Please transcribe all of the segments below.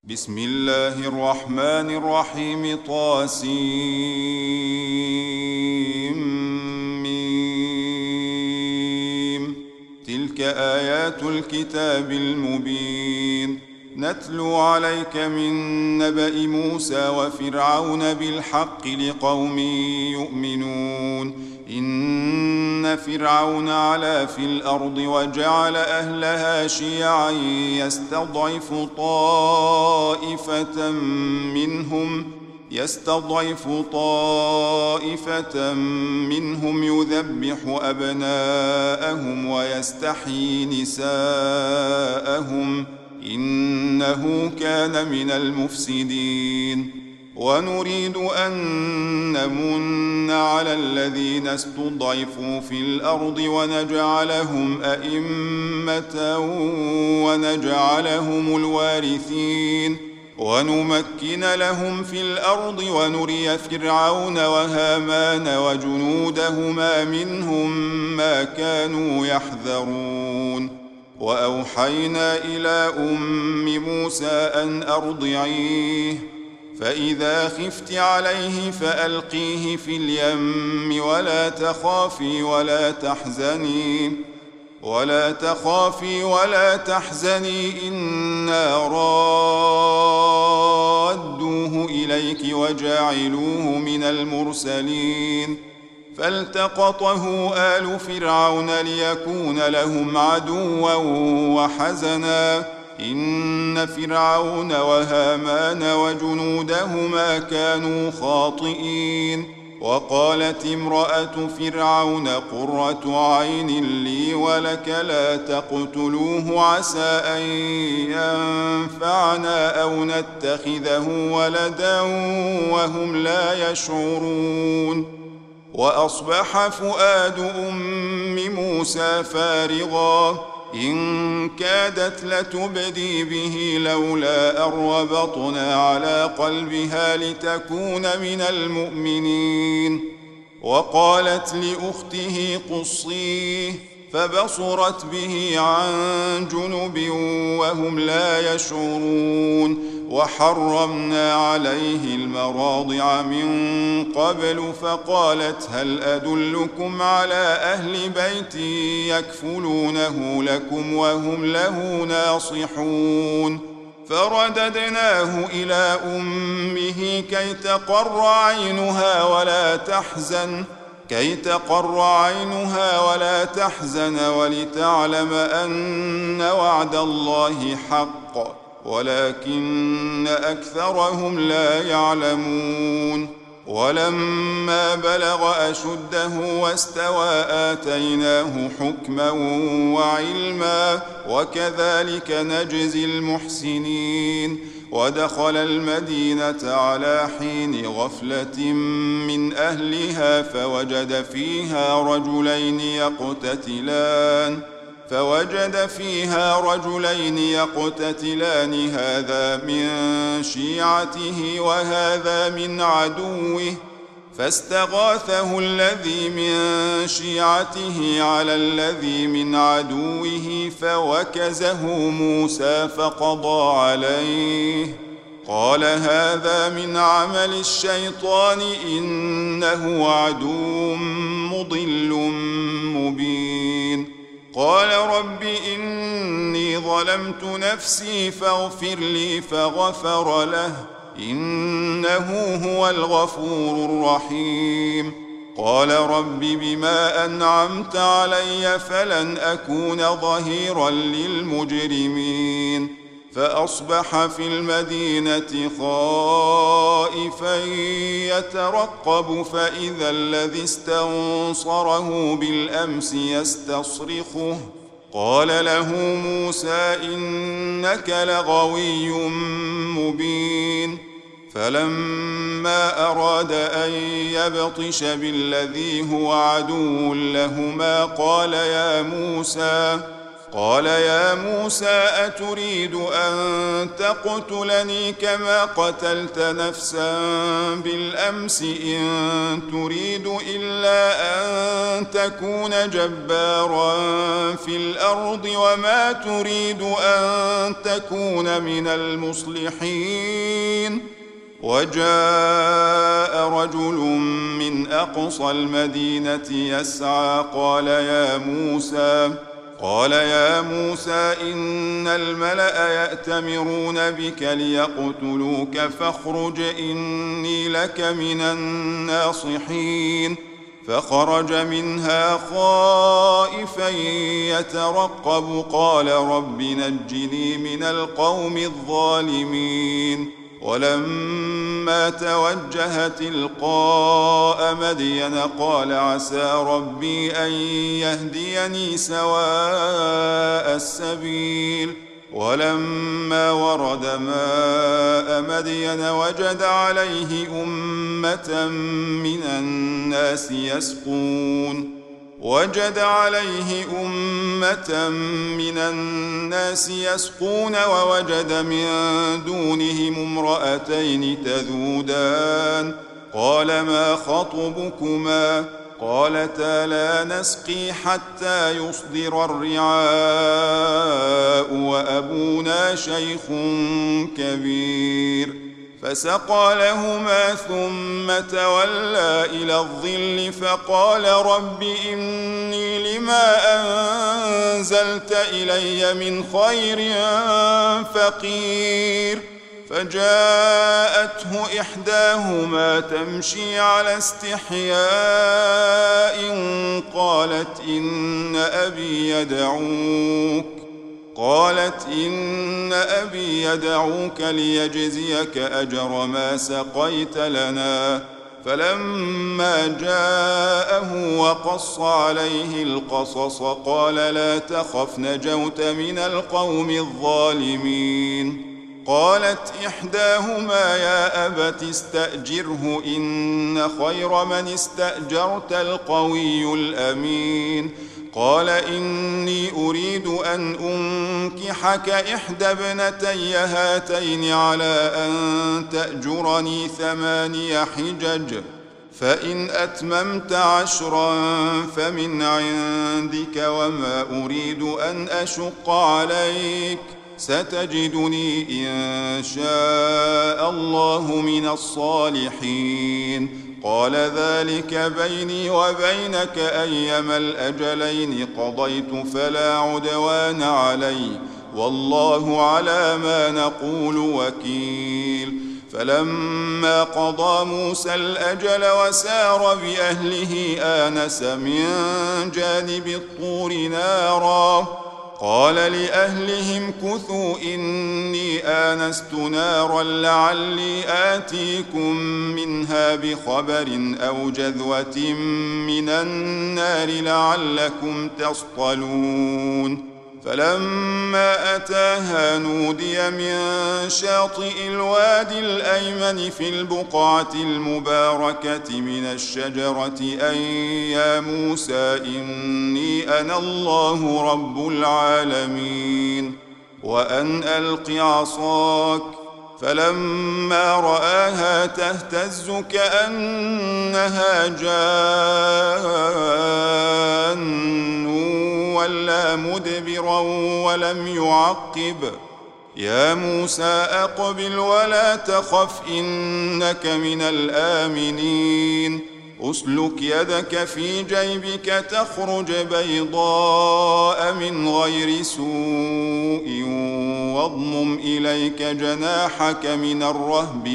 بسم الله الرحمن الرحيم طاسيم. تلك آيات الكتاب المبين. نتلو عليك من نبأ موسى وفرعون بالحق لقوم يؤمنون. إن فرعون علا في الأرض وجعل أهلها شيعا يستضعف طائفة منهم يذبح أبناءهم ويستحيي نساءهم إنه كان من المفسدين. ونريد أن نمن على الذين استضعفوا في الأرض ونجعلهم أئمة ونجعلهم الوارثين ونمكن لهم في الأرض ونري فرعون وهامان وجنودهما منهم ما كانوا يحذرون. وأوحينا إلى أم موسى أن أرضعيه فإذا خفت عليه فألقيه في اليم ولا تخافي ولا تحزني إنا رادوه إليك وجاعلوه من المرسلين. فالتقطه آل فرعون ليكون لهم عدوا وحزنا إن فرعون وهامان وجنودهما كانوا خاطئين. وقالت امرأة فرعون قرة عين لي ولك لا تقتلوه عسى أن ينفعنا أو نتخذه ولدا وهم لا يشعرون. وأصبح فؤاد أم موسى فارغا إن كادت لتبدي به لولا أن ربطنا على قلبها لتكون من المؤمنين. وقالت لأخته قصيه فبصرت به عن جنب وهم لا يشعرون. وحرمنا عليه المراضع من قبل فقالت هل أدلكم على أهل بيت يكفلونه لكم وهم له ناصحون. فرددناه إلى أمه كي تقر عينها ولا تحزن ولتعلم أن وعد الله حق ولكن أكثرهم لا يعلمون. ولما بلغ أشده واستوى آتيناه حكما وعلما وكذلك نجزي المحسنين. ودخل المدينة على حين غفلة من أهلها فوجد فيها رجلين يقتتلان هذا من شيعته وهذا من عدوه فاستغاثه الذي من شيعته على الذي من عدوه فوكزه موسى فقضى عليه. قال هذا من عمل الشيطان إنه عدو مضل مبين. قال رب إني ظلمت نفسي فاغفر لي فغفر له إنه هو الغفور الرحيم. قال رب بما أنعمت علي فلن أكون ظهيرا للمجرمين. فأصبح في المدينة خائفا يترقب فإذا الذي استنصره بالأمس يستصرخه قال له موسى إنك لغوي مبين. فلما أراد أن يبطش بالذي هو عدو لهما قال يا موسى قال يا موسى أتريد أن تقتلني كما قتلت نفسا بالأمس إن تريد إلا أن تكون جبارا في الأرض وما تريد أن تكون من المصلحين. وجاء رجل من أقصى المدينة يسعى قال يا موسى إن الملأ يأتمرون بك ليقتلوك فاخرج إني لك من الناصحين. فخرج منها خائفا يترقب قال رب نجني من القوم الظالمين. ولما توجه تلقاء مدين قال عسى ربي أن يهديني سواء السبيل. ولما ورد ماء مدين وجد عليه أمة من الناس يسقون ووجد من دونهم امرأتين تذودان قال ما خطبكما قالتا لا نسقي حتى يصدر الرعاء وأبونا شيخ كبير. فسقى لهما ثم تولى إلى الظل فقال رب إني لما أنزلت إلي من خير فقير. فجاءته إحداهما تمشي على استحياء قالت إن أبي يدعوك ليجزيك أجر ما سقيت لنا. فلما جاءه وقص عليه القصص قال لا تخف نجوت من القوم الظالمين. قالت إحداهما يا أبت استأجره إن خير من استأجرت القوي الأمين. قال إني أريد أن أنكحك إحدى ابنتي هاتين على أن تأجرني 8 حجج فإن أتممت 10 فمن عندك وما أريد أن أشق عليك ستجدني إن شاء الله من الصالحين. قال ذلك بيني وبينك أيما الأجلين قضيت فلا عدوان علي والله على ما نقول وكيل. فلما قضى موسى الأجل وسار بأهله آنس من جانب الطور نارا قال لأهلهم كثوا إني آنست نارا لعلي آتيكم منها بخبر أو جذوة من النار لعلكم تصطلون. فلما أتاها نودي من شاطئ الوادي الأيمن في البقعة المباركة من الشجرة أن يا موسى إني أنا الله رب العالمين وأن ألق عصاك. فلما رآها تهتز كأنها جان ولا مدبرا ولم يعقب. يا موسى أقبل ولا تخف إنك من الآمنين. أسلك يدك في جيبك تخرج بيضاء من غير سوء واضمم إليك جناحك من الرهب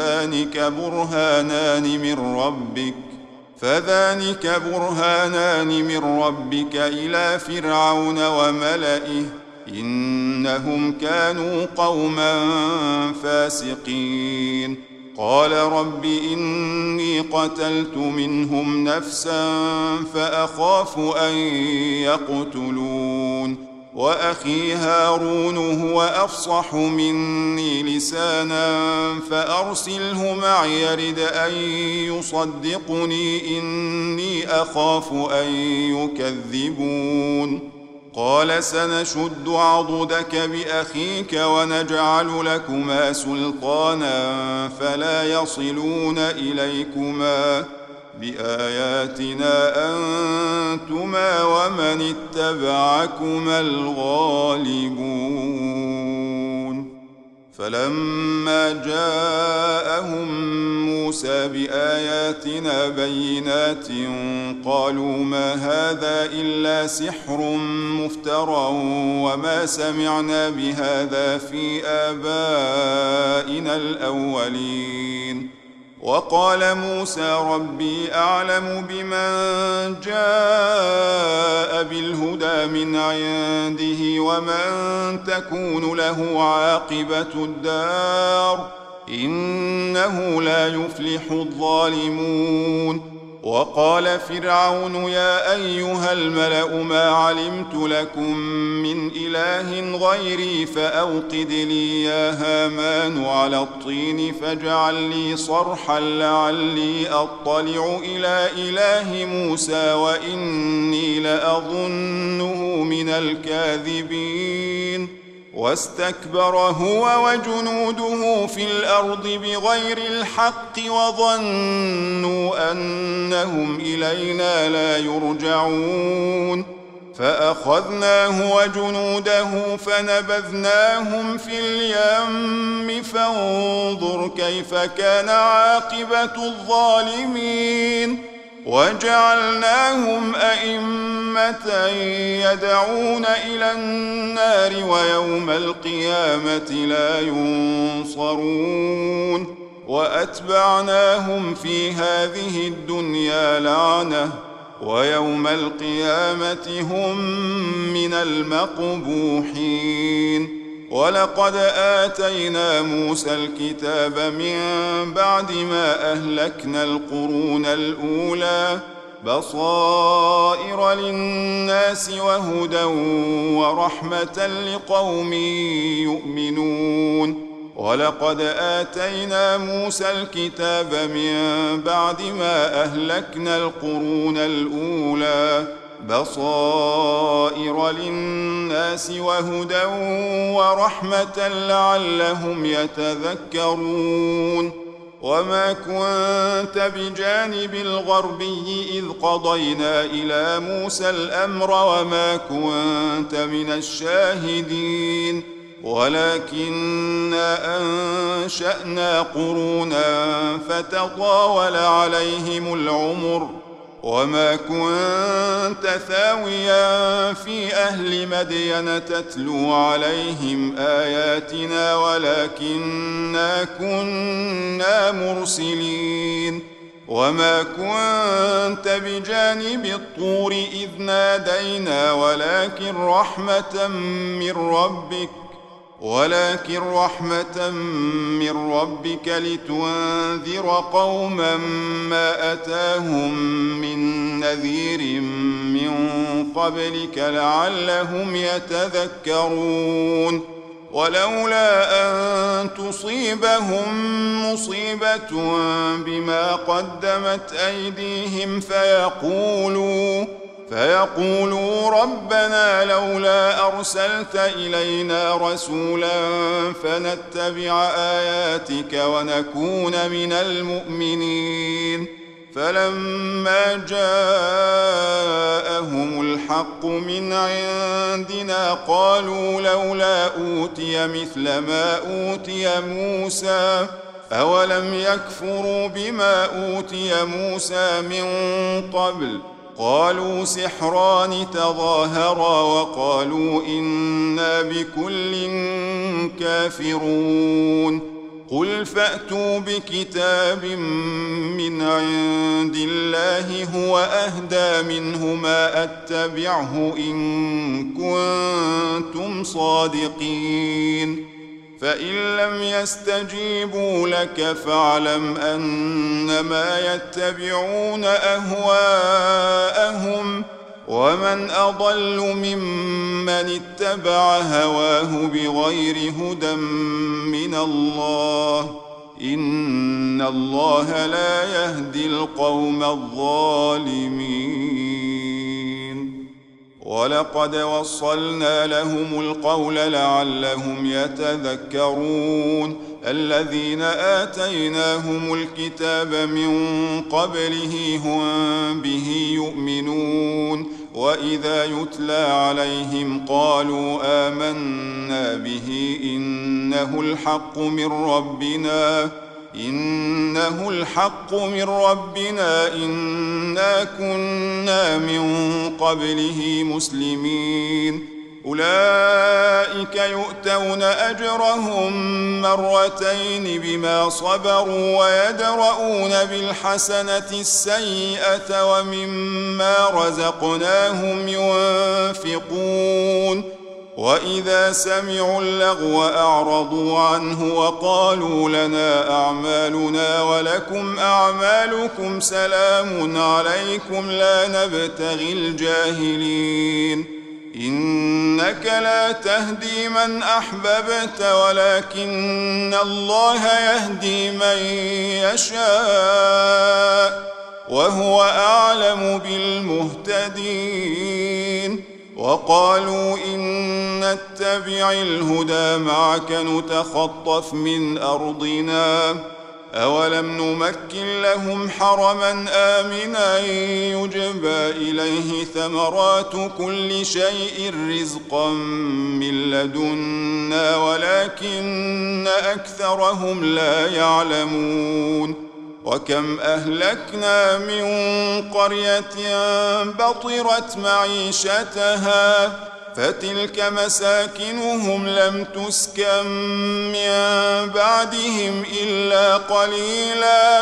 فذلك برهانان من ربك إلى فرعون وملئه إنهم كانوا قوما فاسقين. قال رب إني قتلت منهم نفسا فأخاف أن يقتلون وأخي هارون هو أفصح مني لسانا فأرسله معي يرد أن يصدقني إني أخاف أن يكذبون. قال سنشد عضدك بأخيك ونجعل لكما سلطانا فلا يصلون إليكما بآياتنا أنتما ومن اتبعكما الغالبون فلما جاءهم موسى بآياتنا بينات قالوا ما هذا إلا سحر مفترى وما سمعنا بهذا في آبائنا الأولين وقال موسى ربي أعلم بمن جاء بالهدى من عنده ومن تكون له عاقبة الدار إنه لا يفلح الظالمون وقال فرعون يا أيها الملأ ما علمت لكم من إله غيري فأوقد لي يا هامان على الطين فاجعل لي صرحا لعلي أطلع إلى إله موسى وإني لأظنه من الكاذبين واستكبر هو وجنوده في الأرض بغير الحق وظنوا أنهم إلينا لا يرجعون فأخذناه وجنوده فنبذناهم في اليم فانظر كيف كان عاقبة الظالمين وجعلناهم أئمة يدعون إلى النار ويوم القيامة لا ينصرون وأتبعناهم في هذه الدنيا لعنة ويوم القيامة هم من المقبوحين ولقد آتينا موسى الكتاب من بعد ما أهلكنا القرون الأولى بصائر للناس وهدى ورحمة لقوم يؤمنون ولقد آتينا موسى الكتاب من بعد ما أهلكنا القرون الأولى بصائر للناس وهدى ورحمة لعلهم يتذكرون وما كنت بجانب الغربي إذ قضينا إلى موسى الأمر وما كنت من الشاهدين ولكننا أنشأنا قرونا فتطاول عليهم العمر وما كنت ثاويا في أهل مدين تتلو عليهم آياتنا ولكننا كنا مرسلين وما كنت بجانب الطور إذ نادينا ولكن رحمة من ربك لتنذر قوما ما أتاهم من نذير من قبلك لعلهم يتذكرون ولولا أن تصيبهم مصيبة بما قدمت أيديهم فيقولوا ربنا لولا أرسلت إلينا رسولا فنتبع آياتك ونكون من المؤمنين فلما جاءهم الحق من عندنا قالوا لولا أوتي مثل ما أوتي موسى أولم يكفروا بما أوتي موسى من قبل قالوا سحران تظاهرا وقالوا إنا بكل كافرون قل فأتوا بكتاب من عند الله هو أهدى منه ما أتبعه إن كنتم صادقين فإن لم يستجيبوا لك فاعلم أنما يتبعون أهواءهم ومن أضل ممن اتبع هواه بغير هدى من الله إن الله لا يهدي القوم الظالمين ولقد وصلنا لهم القول لعلهم يتذكرون الذين آتيناهم الكتاب من قبله هم به يؤمنون وإذا يتلى عليهم قالوا آمنا به إنه الحق من ربنا إنا كنا من قبله مسلمين أولئك يؤتون أجرهم مرتين بما صبروا ويدرؤون بالحسنة السيئة ومما رزقناهم ينفقون وإذا سمعوا اللغو أعرضوا عنه وقالوا لنا أعمالنا ولكم أعمالكم سلام عليكم لا نبتغي الجاهلين إنك لا تهدي من أحببت ولكن الله يهدي من يشاء وهو أعلم بالمهتدين وقالوا إن نتبع الهدى معك نتخطف من أرضنا أولم نمكن لهم حرما آمنا يجبى إليه ثمرات كل شيء رزقا من لدنا ولكن أكثرهم لا يعلمون وكم أهلكنا من قرية بطرت معيشتها فتلك مساكنهم لم تسكن من بعدهم إلا قليلا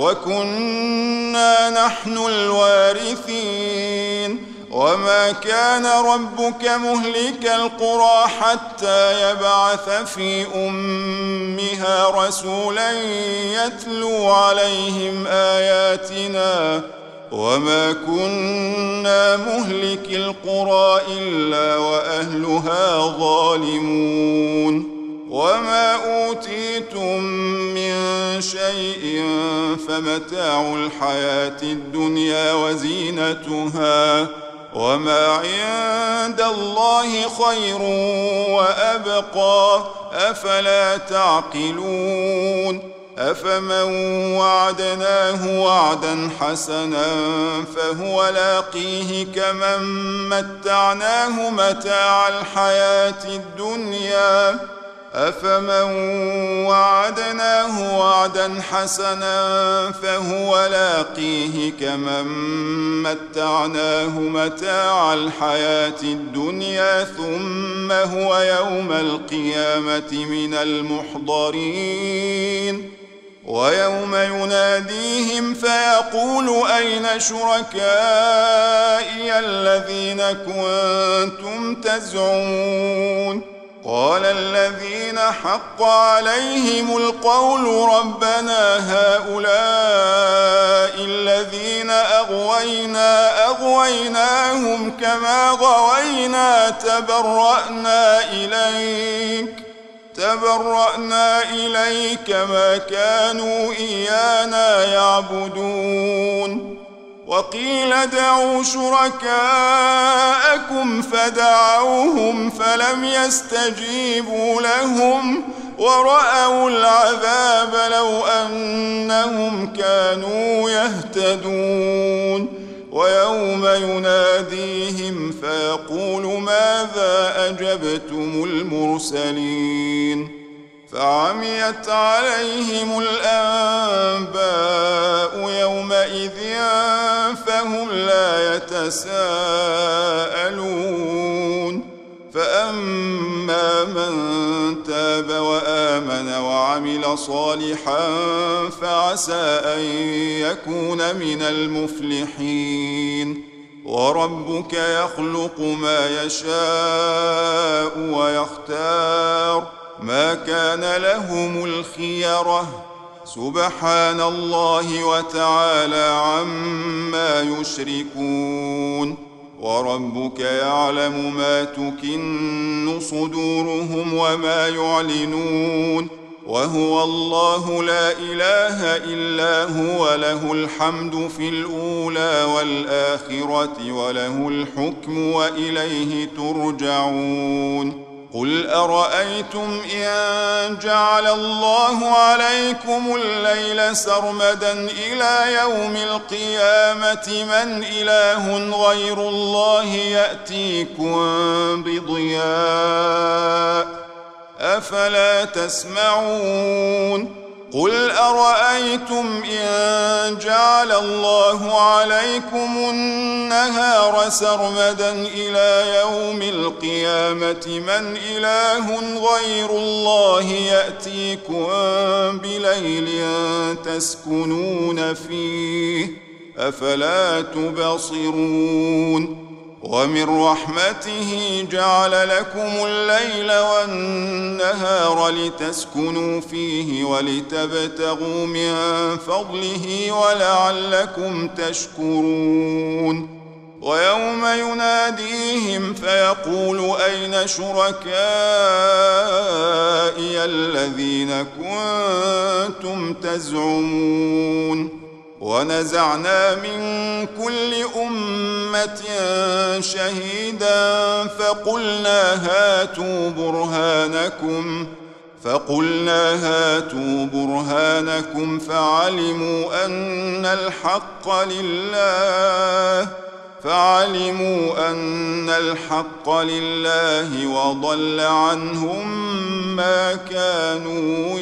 وكنا نحن الوارثين وما كان ربك مهلك القرى حتى يبعث في أمها رسولا يتلو عليهم آياتنا وما كنا مهلك القرى إلا وأهلها ظالمون وما أوتيتم من شيء فمتاع الحياة الدنيا وزينتها وما عند الله خير وأبقى أفلا تعقلون أفمن وعدناه وعدا حسنا فهو لاقيه كمن متعناه متاع الحياة الدنيا فهو لاقيه كمن متعناه متاع الحياة الدنيا ثم هو يوم القيامة من المحضرين ويوم يناديهم فيقول أين شركائي الذين كنتم تزعمون قال الذين حق عليهم القول ربنا هؤلاء الذين أغويناهم كما غوينا تبرأنا إليك ما كانوا إيانا يعبدون وقيل ادعوا شركاءكم فدعوهم فلم يستجيبوا لهم ورأوا العذاب لو أنهم كانوا يهتدون ويوم يناديهم فيقول ماذا أجبتم المرسلين فعميت عليهم الأنباء يومئذ فهم لا يتساءلون فأما من تاب وآمن وعمل صالحا فعسى أن يكون من المفلحين وربك يخلق ما يشاء ويختار ما كان لهم الخيرة سبحان الله وتعالى عما يشركون وربك يعلم ما تكن صدورهم وما يعلنون وهو الله لا إله إلا هو له الحمد في الأولى والآخرة وله الحكم وإليه ترجعون قل أرأيتم إن جعل الله عليكم الليل سرمدا إلى يوم القيامة من إله غير الله يأتيكم بضياء أفلا تسمعون قل أرأيتم إن جعل الله عليكم النهار سرمدا إلى يوم القيامة من إله غير الله يأتيكم بليل تسكنون فيه أفلا تبصرون ومن رحمته جعل لكم الليل والنهار لتسكنوا فيه ولتبتغوا من فضله ولعلكم تشكرون ويوم يناديهم فيقول أين شركائي الذين كنتم تزعمون ونزعنا من كل أمة شهيدا فقلنا هاتوا برهانكم فعلموا أن الحق لله وضل عنهم ما كانوا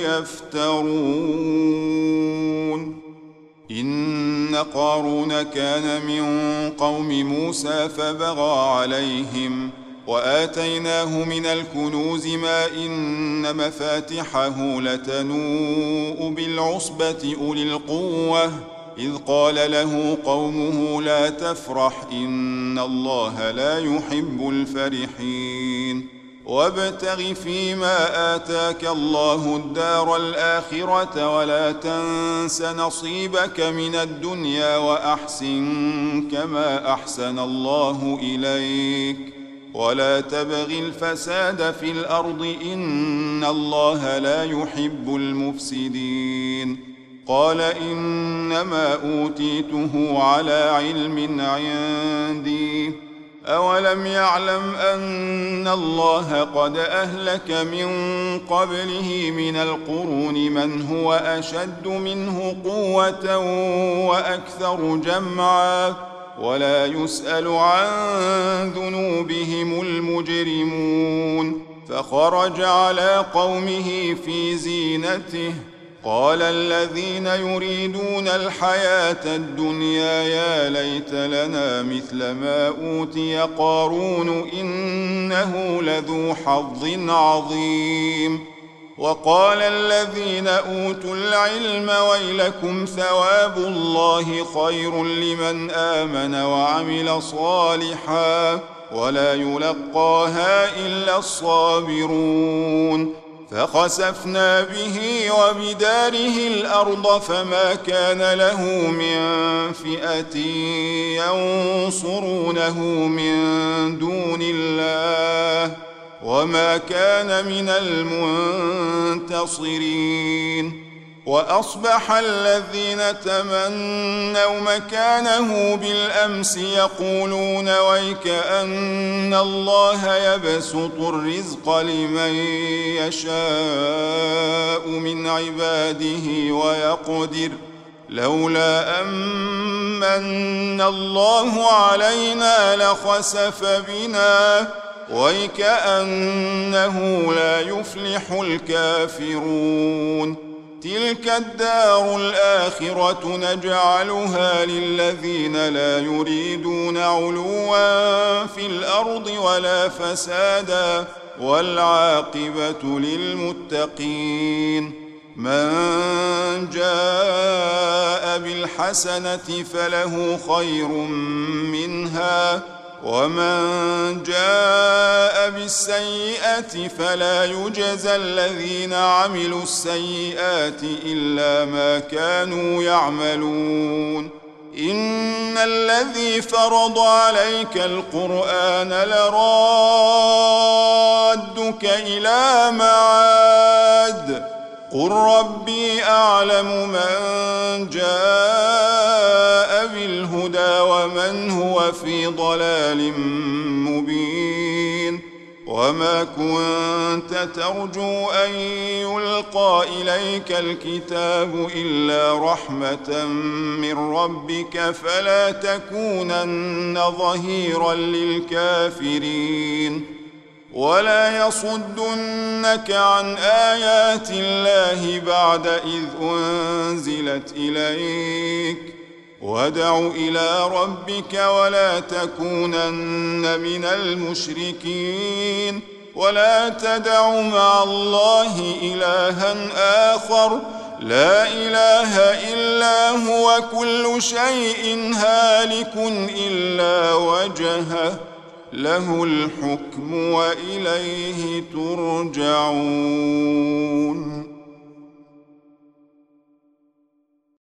يفترون إن قارون كان من قوم موسى فبغى عليهم وآتيناه من الكنوز ما إن مفاتحه لتنوء بالعصبة أولي القوة إذ قال له قومه لا تفرح إن الله لا يحب الفرحين وابتغ فيما آتاك الله الدار الآخرة ولا تنس نصيبك من الدنيا وأحسن كما أحسن الله إليك ولا تبغ الفساد في الأرض إن الله لا يحب المفسدين قال إنما أوتيته على علم عندي أولم يعلم أن الله قد أهلك من قبله من القرون من هو أشد منه قوة وأكثر جمعا ولا يسأل عن ذنوبهم المجرمون فخرج على قومه في زينته قال الذين يريدون الحياة الدنيا يا ليت لنا مثل ما أوتي قارون إنه لذو حظ عظيم وقال الذين أوتوا العلم ويلكم ثواب الله خير لمن آمن وعمل صالحا ولا يلقاها إلا الصابرون فخسفنا به وبداره الأرض فما كان له من فئة ينصرونه من دون الله وما كان من المنتصرين وأصبح الذين تمنوا مكانه بالأمس يقولون ويكأن الله يبسط الرزق لمن يشاء من عباده ويقدر لولا أمن الله علينا لخسف بنا ويكأنه لا يفلح الكافرون تلك الدار الآخرة نجعلها للذين لا يريدون علوا في الأرض ولا فسادا والعاقبة للمتقين من جاء بالحسنة فله خير منها ومن جاء بالسيئة فلا يجزى الذين عملوا السيئات إلا ما كانوا يعملون إن الذي فرض عليك القرآن لرادك إلى معاد قل ربي أعلم من جاء بالهدى ومن هو في ضلال مبين وما كنت ترجو أن يلقى إليك الكتاب إلا رحمة من ربك فلا تكونن ظهيرا للكافرين ولا يصدنك عن آيات الله بعد إذ أنزلت إليك وادع إلى ربك ولا تكونن من المشركين ولا تدع مع الله إلها آخر لا إله إلا هو كل شيء هالك إلا وجهه له الحكم وإليه ترجعون